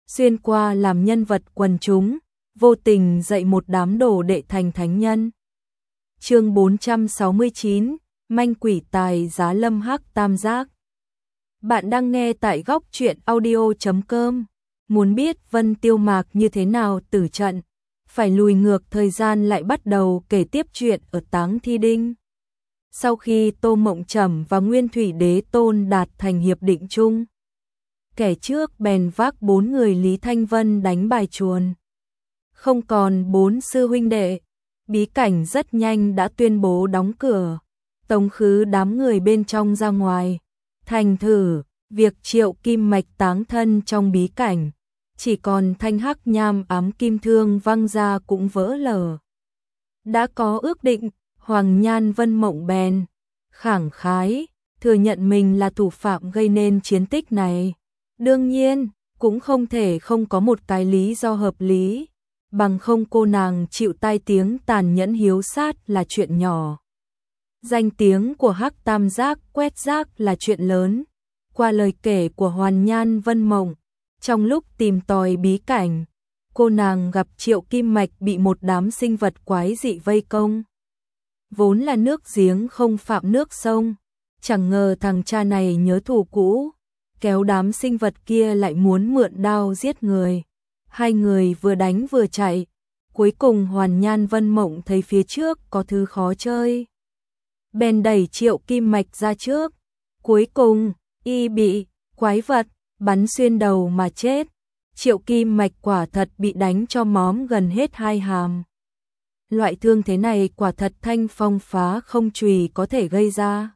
xuyên qua làm nhân vật quần chúng, vô tình dạy một đám đồ đệ thành thánh nhân. Chương 469, manh quỷ tài giá lâm hắc tam giác. Bạn đang nghe tại góc truyện audio.com. Muốn biết Vân Tiêu Mạc như thế nào tử trận, phải lùi ngược thời gian lại bắt đầu kể tiếp chuyện ở Táng Thi Đinh. Sau khi Tô Mộng Trầm và Nguyên Thủy Đế Tôn đạt thành hiệp định chung, kẻ trước bèn vác 4 người Lý Thanh Vân đánh bài chuồn. Không còn 4 sư huynh đệ, bí cảnh rất nhanh đã tuyên bố đóng cửa, tống khứ đám người bên trong ra ngoài. Thành thử, việc Triệu Kim Mạch táng thân trong bí cảnh, chỉ còn thanh hắc nham ám kim thương văng ra cũng vỡ lở. Đã có ước định, Hoàng Nhan Vân Mộng bèn khẳng khái thừa nhận mình là thủ phạm gây nên chiến tích này. Đương nhiên, cũng không thể không có một cái lý do hợp lý, bằng không cô nàng chịu tai tiếng tàn nhẫn hiếu sát là chuyện nhỏ. Danh tiếng của Hắc Tam Giác quét rác là chuyện lớn. Qua lời kể của Hoàn Nhan Vân Mộng, trong lúc tìm tòi bí cảnh, cô nàng gặp Triệu Kim Mạch bị một đám sinh vật quái dị vây công. Vốn là nước giếng không phạm nước sông, chẳng ngờ thằng cha này nhớ thù cũ, kéo đám sinh vật kia lại muốn mượn đao giết người. Hai người vừa đánh vừa chạy, cuối cùng Hoàn Nhan Vân Mộng thấy phía trước có thứ khó chơi, bèn đẩy Triệu Kim Mạch ra trước. Cuối cùng, y bị quái vật bắn xuyên đầu mà chết. Triệu Kim Mạch quả thật bị đánh cho móm gần hết hai hàm. Loại thương thế này quả thật thanh phong phá không chùy có thể gây ra,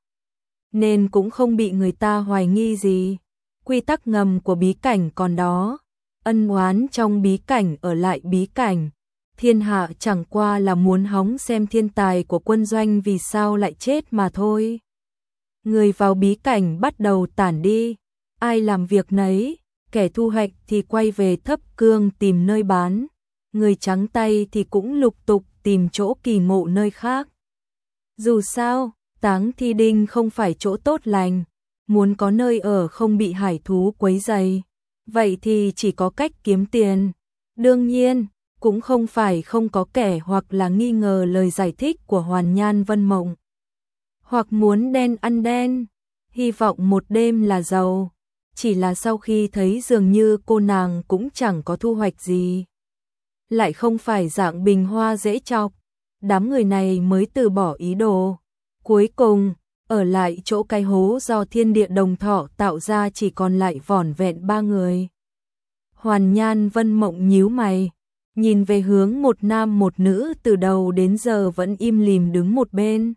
nên cũng không bị người ta hoài nghi gì. Quy tắc ngầm của bí cảnh còn đó, ân oán trong bí cảnh ở lại bí cảnh. Thiên hạ chẳng qua là muốn hóng xem thiên tài của quân doanh vì sao lại chết mà thôi. Người vào bí cảnh bắt đầu tản đi, ai làm việc nấy, kẻ thu hoạch thì quay về Thấp Cương tìm nơi bán, người trắng tay thì cũng lục tục tìm chỗ kỳ ngộ nơi khác. Dù sao, Táng Thi Đinh không phải chỗ tốt lành, muốn có nơi ở không bị hải thú quấy rầy, vậy thì chỉ có cách kiếm tiền. Đương nhiên, cũng không phải không có kẻ hoặc là nghi ngờ lời giải thích của Hoàn Nhan Vân Mộng, hoặc muốn đen ăn đen, hy vọng một đêm là giàu. Chỉ là sau khi thấy dường như cô nàng cũng chẳng có thu hoạch gì, lại không phải dạng bình hoa dễ chọc, đám người này mới từ bỏ ý đồ. Cuối cùng, ở lại chỗ cái hố do thiên địa đồng thọ tạo ra chỉ còn lại vỏn vẹn 3 người. Hoàn Nhan Vân Mộng nhíu mày, nhìn về hướng một nam một nữ từ đầu đến giờ vẫn im lìm đứng một bên.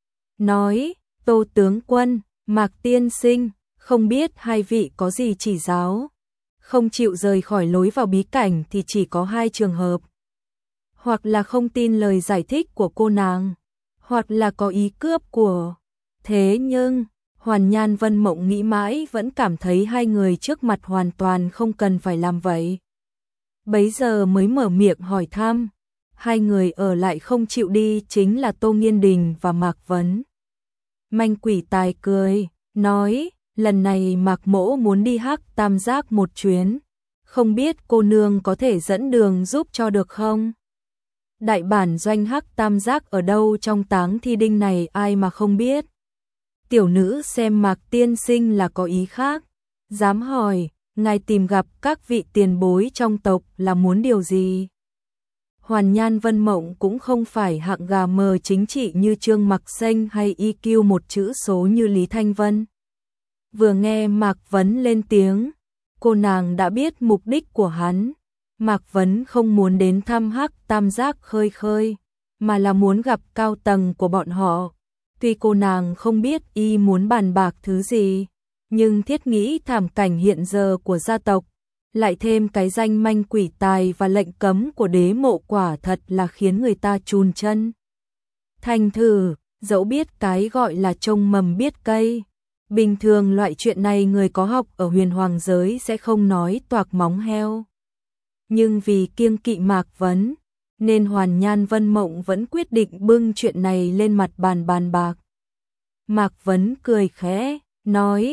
Nói, Tô tướng quân, Mạc tiên sinh, không biết hai vị có gì chỉ giáo. Không chịu rời khỏi lối vào bí cảnh thì chỉ có 2 trường hợp. Hoặc là không tin lời giải thích của cô nàng, hoặc là có ý cướp của. Thế nhưng, Hoàn Nhan Vân Mộng nghĩ mãi vẫn cảm thấy hai người trước mặt hoàn toàn không cần phải làm vậy. Bấy giờ mới mở miệng hỏi thăm. Hai người ở lại không chịu đi chính là Tô Nghiên Đình và Mạc Vấn. Manh quỷ tài cười, nói, lần này Mạc mỗ muốn đi Hắc Tam Giác một chuyến, không biết cô nương có thể dẫn đường giúp cho được không? Đại bản doanh Hắc Tam Giác ở đâu trong Táng Thi Đinh này ai mà không biết. Tiểu nữ xem Mạc tiên sinh là có ý khác, dám hỏi, ngài tìm gặp các vị tiền bối trong tộc là muốn điều gì? Hoàn Nhan Vân Mộng cũng không phải hạng gà mờ chính trị như Trương Mặc Xanh hay EQ một chữ số như Lý Thanh Vân. Vừa nghe Mạc Vấn lên tiếng, cô nàng đã biết mục đích của hắn. Mạc Vấn không muốn đến thăm Hắc Tam Giác khơi khơi, mà là muốn gặp cao tầng của bọn họ. Tuy cô nàng không biết y muốn bàn bạc thứ gì, nhưng thiết nghĩ thảm cảnh hiện giờ của gia tộc, lại thêm cái danh manh quỷ tài và lệnh cấm của đế mộ quả thật là khiến người ta chùn chân. Thành thử, dẫu biết cái gọi là trông mầm biết cây, bình thường loại chuyện này người có học ở huyền hoàng giới sẽ không nói toạc móng heo. Nhưng vì kiêng kỵ Mạc Vấn, nên Hoàn Nhan Vân Mộng vẫn quyết định bưng chuyện này lên mặt bàn bạc. Mạc Vấn cười khẽ, nói,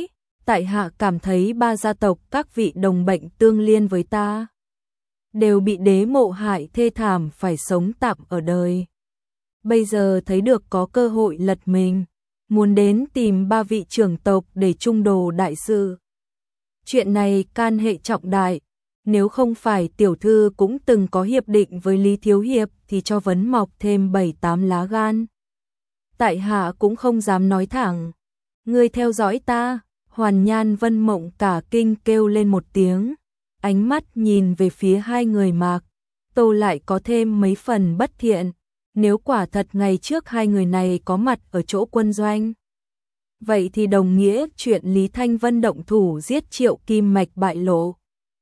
tại hạ cảm thấy ba gia tộc các vị đồng bệnh tương liên với ta, đều bị đế mộ hại thê thảm phải sống tạm ở đời. Bây giờ thấy được có cơ hội lật mình, muốn đến tìm ba vị trưởng tộc để trung đồ đại sự. Chuyện này can hệ trọng đại, nếu không phải tiểu thư cũng từng có hiệp định với Lý Thiếu Hiệp thì cho vấn mọc thêm 7-8 lá gan. Tại hạ cũng không dám nói thẳng. Ngươi theo dõi ta, Hoàn Nhan Vân Mộng cả kinh kêu lên một tiếng, ánh mắt nhìn về phía hai người Mạc Tô lại có thêm mấy phần bất thiện, nếu quả thật ngày trước hai người này có mặt ở chỗ quân doanh. Vậy thì đồng nghĩa chuyện Lý Thanh Vân động thủ giết Triệu Kim Mạch bại lộ.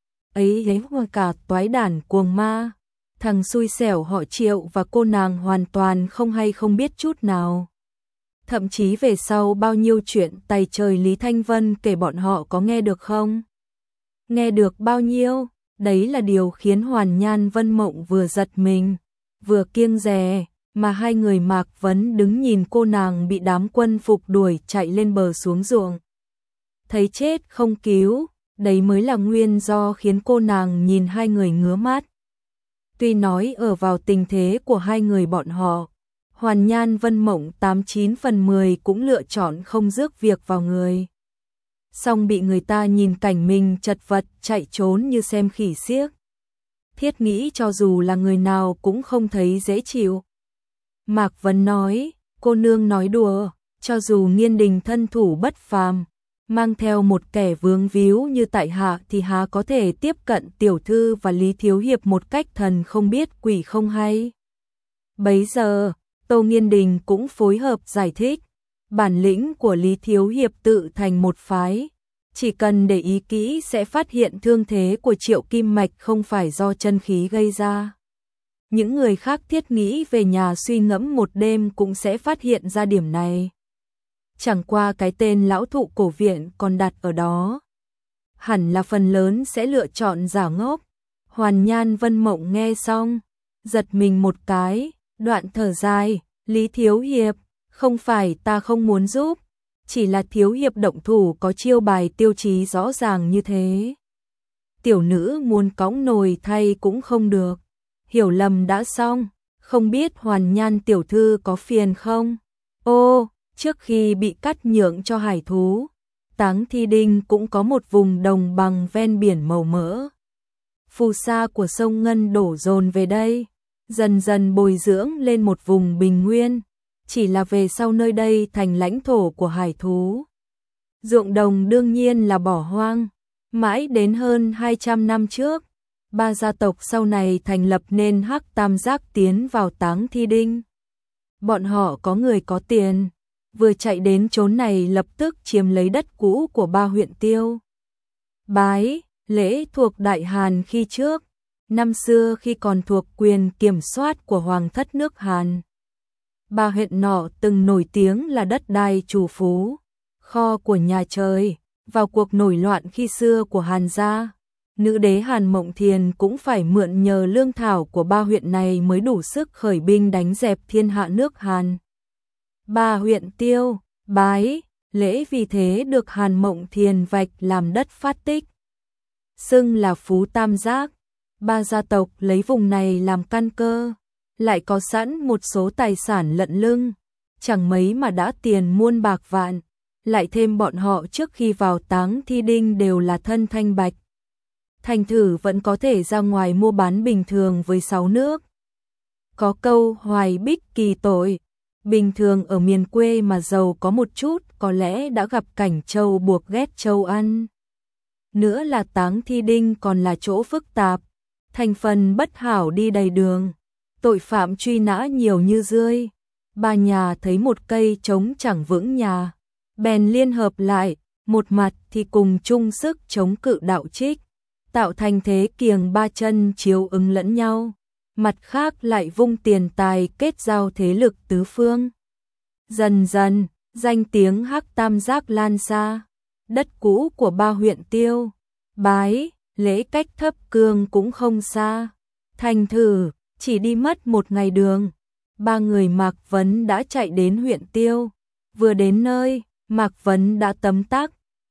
Ấy cả toái đản cuồng ma, thằng xui xẻo họ Triệu và cô nàng hoàn toàn không hay không biết chút nào. Thậm chí về sau bao nhiêu chuyện tày trời Lý Thanh Vân kể bọn họ có nghe được không? Nghe được bao nhiêu? Đấy là điều khiến Hoàn Nhan Vân Mộng vừa giật mình, vừa kiêng dè, mà hai người Mạc Vấn đứng nhìn cô nàng bị đám quân phục đuổi chạy lên bờ xuống ruộng. Thấy chết không cứu, đấy mới là nguyên do khiến cô nàng nhìn hai người ngứa mắt. Tuy nói ở vào tình thế của hai người bọn họ, Hoàn Nhan Vân Mộng 89 phần 10 cũng lựa chọn không rước việc vào người. Song bị người ta nhìn cảnh mình chật vật chạy trốn như xem khỉ xiếc. Thiết nghĩ cho dù là người nào cũng không thấy dễ chịu. Mạc Vấn nói, cô nương nói đùa, cho dù Nghiên Đình thân thủ bất phàm, mang theo một kẻ vướng víu như tại hạ thì há có thể tiếp cận tiểu thư và Lý Thiếu Hiệp một cách thần không biết quỷ không hay. Bấy giờ, Tô Nghiên Đình cũng phối hợp giải thích, bản lĩnh của Lý Thiếu Hiệp tự thành một phái, chỉ cần để ý kỹ sẽ phát hiện thương thế của Triệu Kim Mạch không phải do chân khí gây ra. Những người khác thiết nghĩ về nhà suy ngẫm một đêm cũng sẽ phát hiện ra điểm này. Chẳng qua cái tên lão thụ cổ viện còn đặt ở đó, hẳn là phần lớn sẽ lựa chọn giả ngốc. Hoàn Nhan Vân Mộng nghe xong, giật mình một cái, đoạn thở dài, Lý Thiếu Hiệp, không phải ta không muốn giúp, chỉ là Thiếu Hiệp động thủ có chiêu bài tiêu chí rõ ràng như thế. Tiểu nữ muốn cõng nồi thay cũng không được, hiểu lầm đã xong, không biết Hoàn Nhan tiểu thư có phiền không? Ô, trước khi bị cắt nhượng cho hải thú, Táng Thi Đinh cũng có một vùng đồng bằng ven biển màu mỡ. Phù sa của sông Ngân đổ dồn về đây, dần dần bồi dưỡng lên một vùng bình nguyên, chỉ là về sau nơi đây thành lãnh thổ của hải thú. Ruộng đồng đương nhiên là bỏ hoang, mãi đến hơn 200 năm trước, ba gia tộc sau này thành lập nên Hắc Tam Giác tiến vào Táng Thi Đinh. Bọn họ có người có tiền, vừa chạy đến chốn này lập tức chiếm lấy đất cũ của ba huyện Tiêu, Bái, Lễ thuộc Đại Hàn khi trước, năm xưa khi còn thuộc quyền kiểm soát của Hoàng thất nước Hàn. Ba huyện nọ từng nổi tiếng là đất đai trù phú, kho của nhà trời, vào cuộc nổi loạn khi xưa của Hàn gia. Nữ đế Hàn Mộng Thiền cũng phải mượn nhờ lương thảo của ba huyện này mới đủ sức khởi binh đánh dẹp thiên hạ nước Hàn. Ba huyện Tiêu, Bái, Lễ vì thế được Hàn Mộng Thiền vạch làm đất phát tích, xưng là Phú Tam Giác. Ba gia tộc lấy vùng này làm căn cơ, lại có sẵn một số tài sản lận lưng, chẳng mấy mà đã tiền muôn bạc vạn, lại thêm bọn họ trước khi vào Táng Thi Đinh đều là thân thanh bạch. Thành thử vẫn có thể ra ngoài mua bán bình thường với 6 nước. Có câu hoài bích kỳ tội, bình thường ở miền quê mà giàu có một chút có lẽ đã gặp cảnh trâu buộc ghét trâu ăn. Nữa là Táng Thi Đinh còn là chỗ phức tạp, thành phần bất hảo đi đầy đường, tội phạm truy nã nhiều như dươi. Ba nhà thấy một cây trống chẳng vững nhà, bèn liên hợp lại, một mặt thì cùng chung sức chống cự Đạo Trích, tạo thành thế kiềng ba chân chiếu ứng lẫn nhau, mặt khác lại vung tiền tài kết giao thế lực tứ phương. Dần dần, danh tiếng Hắc Tam Giác lan xa, đất cũ của ba huyện Tiêu, Bái, Lễ cách Thấp Cương cũng không xa. Thành thử, chỉ đi mất một ngày đường, ba người Mạc Vấn đã chạy đến huyện Tiêu. Vừa đến nơi, Mạc Vấn đã tấm tắc,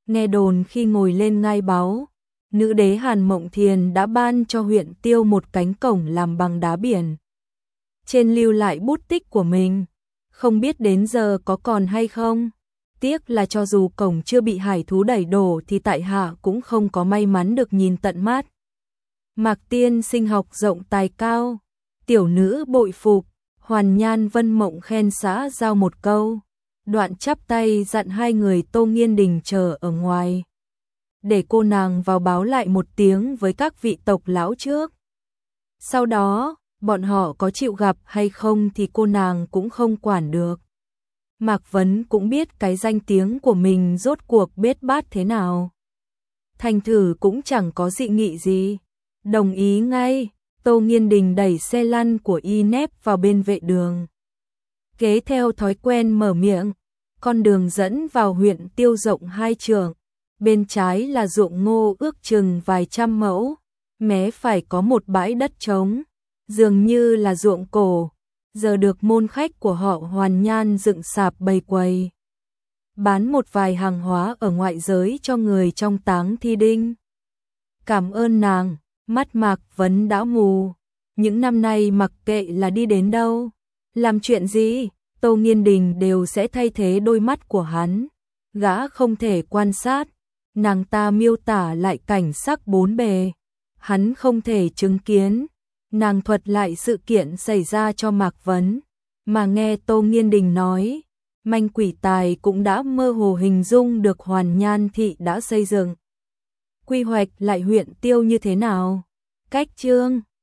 Nghe đồn khi ngồi lên ngai báu, nữ đế Hàn Mộng Thiền đã ban cho huyện Tiêu một cánh cổng làm bằng đá biển. Trên lưu lại bút tích của mình, không biết đến giờ có còn hay không. Tiếc là cho dù cổng chưa bị hải thú đẩy đổ thì tại hạ cũng không có may mắn được nhìn tận mắt. Mạc tiên sinh học rộng tài cao, tiểu nữ bội phục. Hoàn Nhan Vân Mộng khen xã giao một câu, đoạn chắp tay dặn hai người Tô Nghiên Đình chờ ở ngoài, để cô nàng vào báo lại một tiếng với các vị tộc lão trước. Sau đó, bọn họ có chịu gặp hay không thì cô nàng cũng không quản được. Mạc Vấn cũng biết cái danh tiếng của mình rốt cuộc bết bát thế nào. Thành thử cũng chẳng có dị nghị gì, đồng ý ngay. Tô Nghiên Đình đẩy xe lăn của y nép vào bên vệ đường. Kế theo thói quen mở miệng, con đường dẫn vào huyện Tiêu rộng 2 trượng, bên trái là ruộng ngô ước chừng vài trăm mẫu, mé phải có một bãi đất trống, dường như là ruộng cổ, giờ được môn khách của họ Hoàn Nhan dựng sạp bày quầy, bán một vài hàng hóa ở ngoại giới cho người trong táng thi đinh. Cảm ơn nàng. Mắt Mạc Vấn đã mù, những năm nay mặc kệ là đi đến đâu, làm chuyện gì, Tô Nghiên Đình đều sẽ thay thế đôi mắt của hắn. Gã không thể quan sát, nàng ta miêu tả lại cảnh sắc bốn bề, hắn không thể chứng kiến. Nàng thuật lại sự kiện xảy ra cho Mạc Vấn, mà nghe Tô Nghiên Đình nói, Manh Quỷ Tài cũng đã mơ hồ hình dung được Hoàn Nhan thị đã xây dựng. Quy hoạch lại huyện Tiêu như thế nào? Cách chương